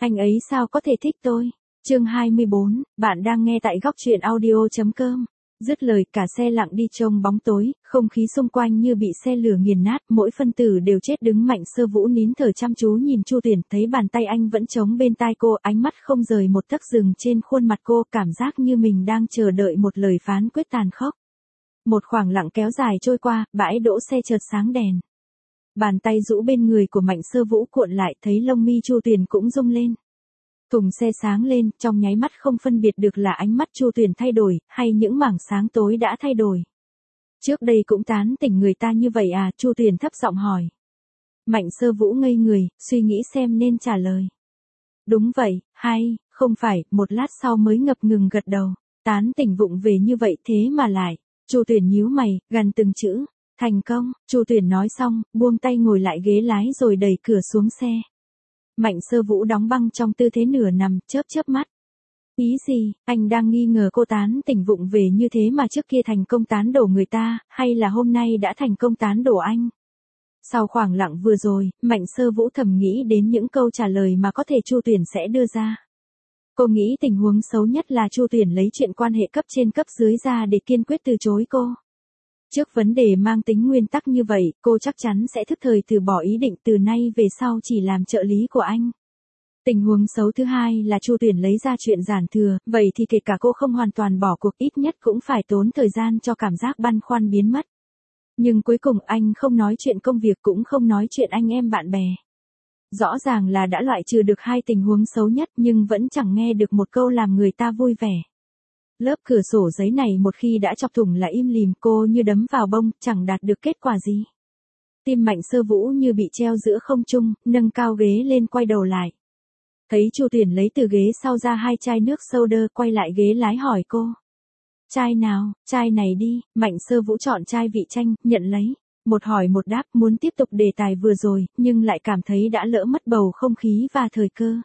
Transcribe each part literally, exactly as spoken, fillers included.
Anh ấy sao có thể thích tôi? Chương hai mươi bốn, bạn đang nghe tại góc truyện audio chấm com. Dứt lời cả xe lặng đi trong bóng tối, không khí xung quanh như bị xe lửa nghiền nát, mỗi phân tử đều chết đứng. Mạnh Sơ Vũ nín thở chăm chú nhìn Chu Tuyển, thấy bàn tay anh vẫn chống bên tai cô, ánh mắt không rời một tấc dừng trên khuôn mặt cô, cảm giác như mình đang chờ đợi một lời phán quyết tàn khốc. Một khoảng lặng kéo dài trôi qua, bãi đỗ xe chợt sáng đèn. Bàn tay rũ bên người của Mạnh Sơ Vũ cuộn lại, thấy lông mi Chu Tuyển cũng rung lên. Thùng xe sáng lên, trong nháy mắt không phân biệt được là ánh mắt Chu Tuyển thay đổi, hay những mảng sáng tối đã thay đổi. Trước đây cũng tán tỉnh người ta như vậy à? Chu Tuyển thấp giọng hỏi. Mạnh Sơ Vũ ngây người, suy nghĩ xem nên trả lời. Đúng vậy, hay, không phải, một lát sau mới ngập ngừng gật đầu. Tán tỉnh vụng về như vậy thế mà lại. Chu Tuyển nhíu mày, gằn từng chữ. Thành công. Chu Tuyển nói xong, buông tay ngồi lại ghế lái rồi đẩy cửa xuống xe. Mạnh Sơ Vũ đóng băng trong tư thế nửa nằm, chớp chớp mắt. Ý gì? Anh đang nghi ngờ cô tán tỉnh vụng về như thế mà trước kia thành công tán đổ người ta, hay là hôm nay đã thành công tán đổ anh? Sau khoảng lặng vừa rồi, Mạnh Sơ Vũ thầm nghĩ đến những câu trả lời mà có thể Chu Tuyển sẽ đưa ra. Cô nghĩ tình huống xấu nhất là Chu Tuyển lấy chuyện quan hệ cấp trên cấp dưới ra để kiên quyết từ chối cô. Trước vấn đề mang tính nguyên tắc như vậy, cô chắc chắn sẽ thức thời từ bỏ ý định từ nay về sau chỉ làm trợ lý của anh. Tình huống xấu thứ hai là Chu Tuyển lấy ra chuyện giản thừa, vậy thì kể cả cô không hoàn toàn bỏ cuộc ít nhất cũng phải tốn thời gian cho cảm giác băn khoăn biến mất. Nhưng cuối cùng anh không nói chuyện công việc cũng không nói chuyện anh em bạn bè. Rõ ràng là đã loại trừ được hai tình huống xấu nhất nhưng vẫn chẳng nghe được một câu làm người ta vui vẻ. Lớp cửa sổ giấy này một khi đã chọc thủng là im lìm, cô như đấm vào bông, chẳng đạt được kết quả gì. Tim Mạnh Sơ Vũ như bị treo giữa không trung, nâng cao ghế lên quay đầu lại. Thấy Chu Tuyển lấy từ ghế sau ra hai chai nước soda, quay lại ghế lái hỏi cô. Chai nào? Chai này đi. Mạnh Sơ Vũ chọn chai vị chanh, nhận lấy. Một hỏi một đáp, muốn tiếp tục đề tài vừa rồi, nhưng lại cảm thấy đã lỡ mất bầu không khí và thời cơ.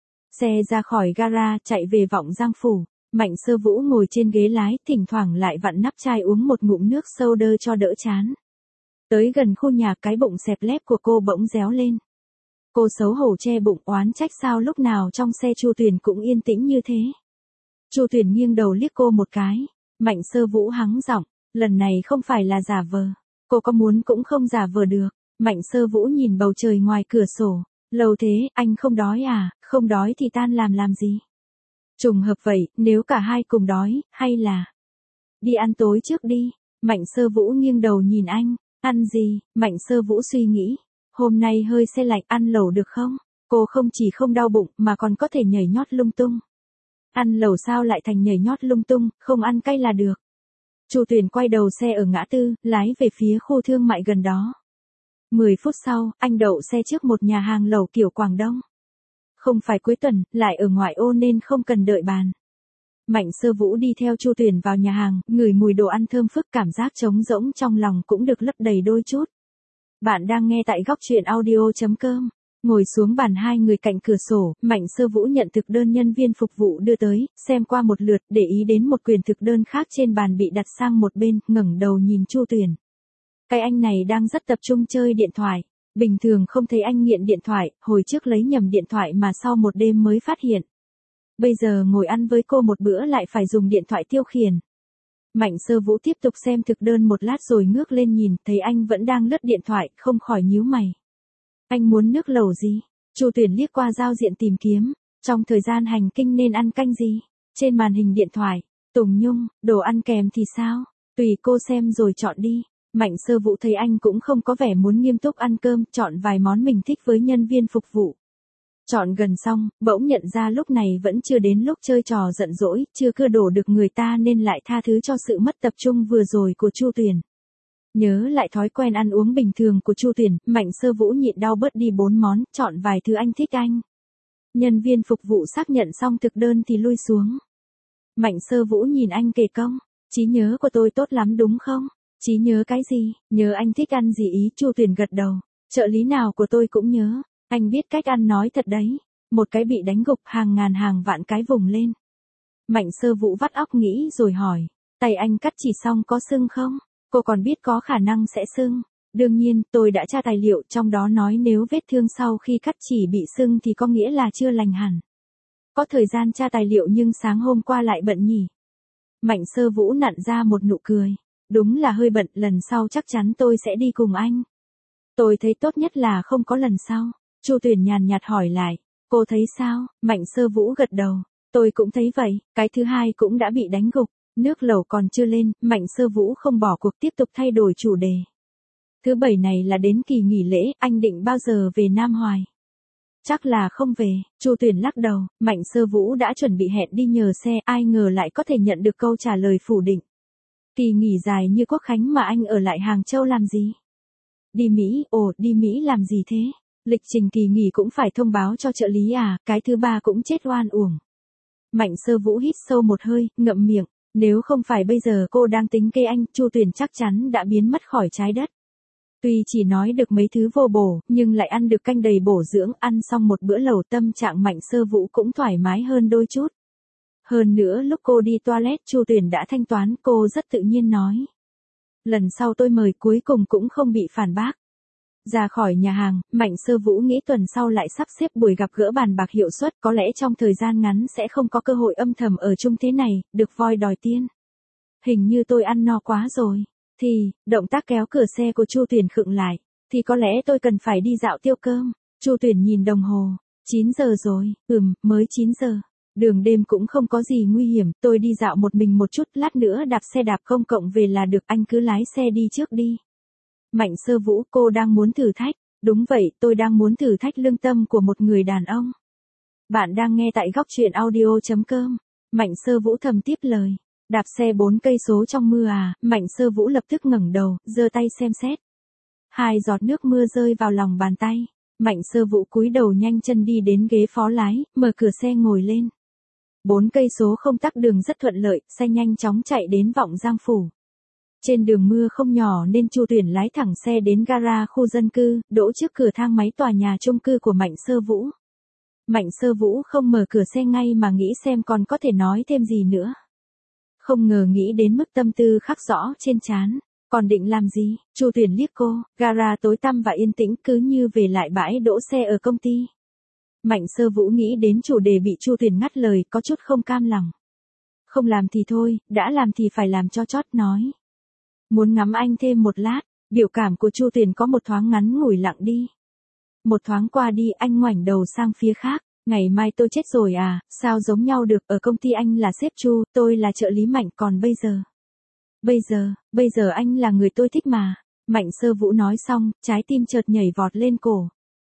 Xe ra khỏi gara, chạy về Vọng Giang Phủ. Mạnh Sơ Vũ ngồi trên ghế lái, thỉnh thoảng lại vặn nắp chai uống một ngụm nước soda cho đỡ chán. Tới gần khu nhà, cái bụng xẹp lép của cô bỗng réo lên. Cô xấu hổ che bụng, oán trách sao lúc nào trong xe Chu Tuyển cũng yên tĩnh như thế. Chu Tuyển nghiêng đầu liếc cô một cái. Mạnh Sơ Vũ hắng giọng, lần này không phải là giả vờ. Cô có muốn cũng không giả vờ được. Mạnh Sơ Vũ nhìn bầu trời ngoài cửa sổ. Lâu thế, anh không đói à? Không đói thì tan làm làm gì? Trùng hợp vậy, nếu cả hai cùng đói, hay là đi ăn tối trước đi. Mạnh Sơ Vũ nghiêng đầu nhìn anh. Ăn gì? Mạnh Sơ Vũ suy nghĩ. Hôm nay hơi se lạnh, ăn lẩu được không? Cô không chỉ không đau bụng mà còn có thể nhảy nhót lung tung. Ăn lẩu sao lại thành nhảy nhót lung tung, không ăn cay là được. Chu Tuyển quay đầu xe ở ngã tư, lái về phía khu thương mại gần đó. Mười phút sau, anh đậu xe trước một nhà hàng lẩu kiểu Quảng Đông. Không phải cuối tuần, lại ở ngoại ô nên không cần đợi bàn. Mạnh Sơ Vũ đi theo Chu Tuyển vào nhà hàng, ngửi mùi đồ ăn thơm phức, cảm giác trống rỗng trong lòng cũng được lấp đầy đôi chút. Bạn đang nghe tại góc truyện audio chấm com. Ngồi xuống bàn hai người cạnh cửa sổ, Mạnh Sơ Vũ nhận thực đơn nhân viên phục vụ đưa tới, xem qua một lượt, để ý đến một quyển thực đơn khác trên bàn bị đặt sang một bên, ngẩng đầu nhìn Chu Tuyển. Cái anh này đang rất tập trung chơi điện thoại. Bình thường không thấy anh nghiện điện thoại, hồi trước lấy nhầm điện thoại mà sau một đêm mới phát hiện. Bây giờ ngồi ăn với cô một bữa lại phải dùng điện thoại tiêu khiển. Mạnh Sơ Vũ tiếp tục xem thực đơn một lát rồi ngước lên nhìn, thấy anh vẫn đang lướt điện thoại, không khỏi nhíu mày. Anh muốn nước lẩu gì? Chu Tuyển liếc qua giao diện tìm kiếm, trong thời gian hành kinh nên ăn canh gì? Trên màn hình điện thoại, Tùng Nhung, đồ ăn kèm thì sao? Tùy cô xem rồi chọn đi. Mạnh Sơ Vũ thấy anh cũng không có vẻ muốn nghiêm túc ăn cơm, chọn vài món mình thích với nhân viên phục vụ. Chọn gần xong, bỗng nhận ra lúc này vẫn chưa đến lúc chơi trò giận dỗi, chưa cưa đổ được người ta nên lại tha thứ cho sự mất tập trung vừa rồi của Chu Tuyển. Nhớ lại thói quen ăn uống bình thường của Chu Tuyển, Mạnh Sơ Vũ nhịn đau bớt đi bốn món, chọn vài thứ anh thích anh. Nhân viên phục vụ xác nhận xong thực đơn thì lui xuống. Mạnh Sơ Vũ nhìn anh kể công, trí nhớ của tôi tốt lắm đúng không? Trí nhớ cái gì? Nhớ anh thích ăn gì ý? Chu Tuyển gật đầu. Trợ lý nào của tôi cũng nhớ. Anh biết cách ăn nói thật đấy. Một cái bị đánh gục, hàng ngàn hàng vạn cái vùng lên. Mạnh Sơ Vũ vắt óc nghĩ rồi hỏi. Tay anh cắt chỉ xong có sưng không? Cô còn biết có khả năng sẽ sưng. Đương nhiên, tôi đã tra tài liệu, trong đó nói nếu vết thương sau khi cắt chỉ bị sưng thì có nghĩa là chưa lành hẳn. Có thời gian tra tài liệu nhưng sáng hôm qua lại bận nhỉ. Mạnh Sơ Vũ nặn ra một nụ cười. Đúng là hơi bận, lần sau chắc chắn tôi sẽ đi cùng anh. Tôi thấy tốt nhất là không có lần sau. Chu Tuyền nhàn nhạt hỏi lại. Cô thấy sao? Mạnh Sơ Vũ gật đầu. Tôi cũng thấy vậy, cái thứ hai cũng đã bị đánh gục. Nước lẩu còn chưa lên, Mạnh Sơ Vũ không bỏ cuộc tiếp tục thay đổi chủ đề. Thứ bảy này là đến kỳ nghỉ lễ, anh định bao giờ về Nam Hoài? Chắc là không về, Chu Tuyền lắc đầu, Mạnh Sơ Vũ đã chuẩn bị hẹn đi nhờ xe, ai ngờ lại có thể nhận được câu trả lời phủ định. Kỳ nghỉ dài như Quốc Khánh mà anh ở lại Hàng Châu làm gì? Đi Mỹ, ồ, đi Mỹ làm gì thế? Lịch trình kỳ nghỉ cũng phải thông báo cho trợ lý à, cái thứ ba cũng chết oan uổng. Mạnh Sơ Vũ hít sâu một hơi, ngậm miệng, nếu không phải bây giờ cô đang tính kê anh, Chu Tuyền chắc chắn đã biến mất khỏi trái đất. Tuy chỉ nói được mấy thứ vô bổ, nhưng lại ăn được canh đầy bổ dưỡng, ăn xong một bữa lẩu tâm trạng Mạnh Sơ Vũ cũng thoải mái hơn đôi chút. Hơn nữa lúc cô đi toilet Chu Tuyền đã thanh toán, cô rất tự nhiên nói. Lần sau tôi mời, cuối cùng cũng không bị phản bác. Ra khỏi nhà hàng, Mạnh Sơ Vũ nghĩ tuần sau lại sắp xếp buổi gặp gỡ bàn bạc hiệu suất, có lẽ trong thời gian ngắn sẽ không có cơ hội âm thầm ở chung thế này, được voi đòi tiên. Hình như tôi ăn no quá rồi. Thì, động tác kéo cửa xe của Chu Tuyền khựng lại. Thì có lẽ tôi cần phải đi dạo tiêu cơm. Chu Tuyền nhìn đồng hồ. chín giờ rồi, ừm, mới chín giờ. Đường đêm cũng không có gì nguy hiểm, tôi đi dạo một mình một chút, lát nữa đạp xe đạp công cộng về là được, anh cứ lái xe đi trước đi. Mạnh Sơ Vũ, cô đang muốn thử thách. Đúng vậy, tôi đang muốn thử thách lương tâm của một người đàn ông. Bạn đang nghe tại góc truyện audio chấm com. Mạnh Sơ Vũ thầm tiếp lời. Đạp xe bốn cây số trong mưa à? Mạnh Sơ Vũ lập tức ngẩng đầu, giơ tay xem xét. Hai giọt nước mưa rơi vào lòng bàn tay. Mạnh Sơ Vũ cúi đầu nhanh chân đi đến ghế phó lái, mở cửa xe ngồi lên. Bốn cây số không tắc đường rất thuận lợi, xe nhanh chóng chạy đến Vọng Giang Phủ. Trên đường mưa không nhỏ nên Chu Tuyền lái thẳng xe đến gara khu dân cư, đỗ trước cửa thang máy tòa nhà chung cư của Mạnh Sơ Vũ. Mạnh Sơ Vũ không mở cửa xe ngay mà nghĩ xem còn có thể nói thêm gì nữa. Không ngờ nghĩ đến mức tâm tư khắc rõ trên trán. Còn định làm gì? Chu Tuyền liếc cô, gara tối tăm và yên tĩnh cứ như về lại bãi đỗ xe ở công ty. Mạnh Sơ Vũ nghĩ đến chủ đề bị Chu Tuyền ngắt lời, có chút không cam lòng. Không làm thì thôi, đã làm thì phải làm cho chót, nói. Muốn ngắm anh thêm một lát, biểu cảm của Chu Tuyền có một thoáng ngắn ngủi lặng đi. Một thoáng qua đi anh ngoảnh đầu sang phía khác. Ngày mai tôi chết rồi à, sao giống nhau được, ở công ty anh là sếp Chu, tôi là trợ lý Mạnh, còn bây giờ. Bây giờ, bây giờ anh là người tôi thích mà. Mạnh Sơ Vũ nói xong, trái tim chợt nhảy vọt lên cổ.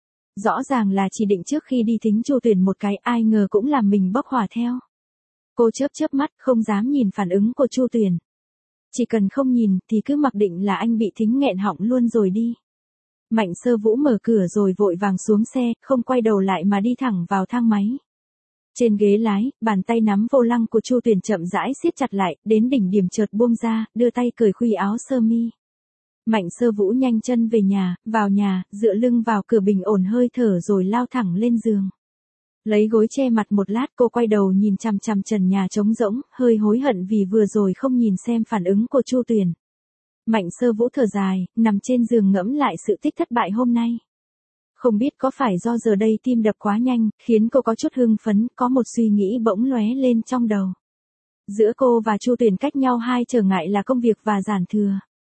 Rõ ràng là chỉ định trước khi đi thính Chu Tuyền một cái, ai ngờ cũng làm mình bốc hỏa theo. Cô chớp chớp mắt, không dám nhìn phản ứng của Chu Tuyền. Chỉ cần không nhìn, thì cứ mặc định là anh bị thính nghẹn họng luôn rồi đi. Mạnh Sơ Vũ mở cửa rồi vội vàng xuống xe, không quay đầu lại mà đi thẳng vào thang máy. Trên ghế lái, bàn tay nắm vô lăng của Chu Tuyền chậm rãi siết chặt lại, đến đỉnh điểm chợt buông ra, đưa tay cởi khuy áo sơ mi. Mạnh Sơ Vũ nhanh chân về nhà, vào nhà, dựa lưng vào cửa bình ổn hơi thở rồi lao thẳng lên giường. Lấy gối che mặt một lát, cô quay đầu nhìn chằm chằm trần nhà trống rỗng, hơi hối hận vì vừa rồi không nhìn xem phản ứng của Chu Tuyền. Mạnh Sơ Vũ thở dài, nằm trên giường ngẫm lại sự tích thất bại hôm nay. Không biết có phải do giờ đây tim đập quá nhanh, khiến cô có chút hưng phấn, có một suy nghĩ bỗng lóe lên trong đầu. Giữa cô và Chu Tuyền cách nhau hai trở ngại là công việc và giản thừa.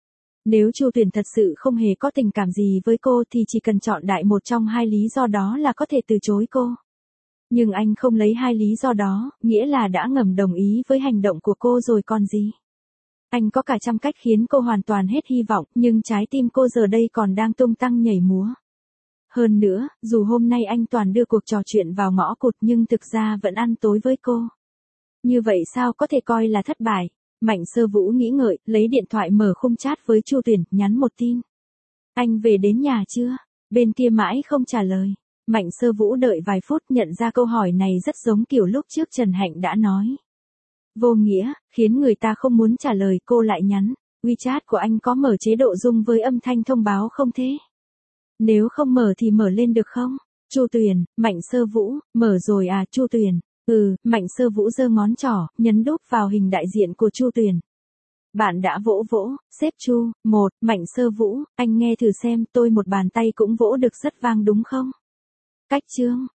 Nếu Chu Tuyền thật sự không hề có tình cảm gì với cô thì chỉ cần chọn đại một trong hai lý do đó là có thể từ chối cô. Nhưng anh không lấy hai lý do đó, nghĩa là đã ngầm đồng ý với hành động của cô rồi còn gì. Anh có cả trăm cách khiến cô hoàn toàn hết hy vọng, nhưng trái tim cô giờ đây còn đang tung tăng nhảy múa. Hơn nữa, dù hôm nay anh toàn đưa cuộc trò chuyện vào ngõ cụt nhưng thực ra vẫn ăn tối với cô. Như vậy sao có thể coi là thất bại? Mạnh Sơ Vũ nghĩ ngợi, lấy điện thoại mở khung chat với Chu Tuyền, nhắn một tin. Anh về đến nhà chưa? Bên kia mãi không trả lời. Mạnh Sơ Vũ đợi vài phút, nhận ra câu hỏi này rất giống kiểu lúc trước Trần Hạnh đã nói. Vô nghĩa, khiến người ta không muốn trả lời, cô lại nhắn. WeChat của anh có mở chế độ rung với âm thanh thông báo không thế? Nếu không mở thì mở lên được không? Chu Tuyền, Mạnh Sơ Vũ, mở rồi à? Chu Tuyền, ừ. Mạnh Sơ Vũ giơ ngón trỏ, nhấn đúp vào hình đại diện của Chu Tuyền. Bạn đã vỗ vỗ, sếp Chu, một, Mạnh Sơ Vũ, anh nghe thử xem, tôi một bàn tay cũng vỗ được rất vang đúng không? Cách chương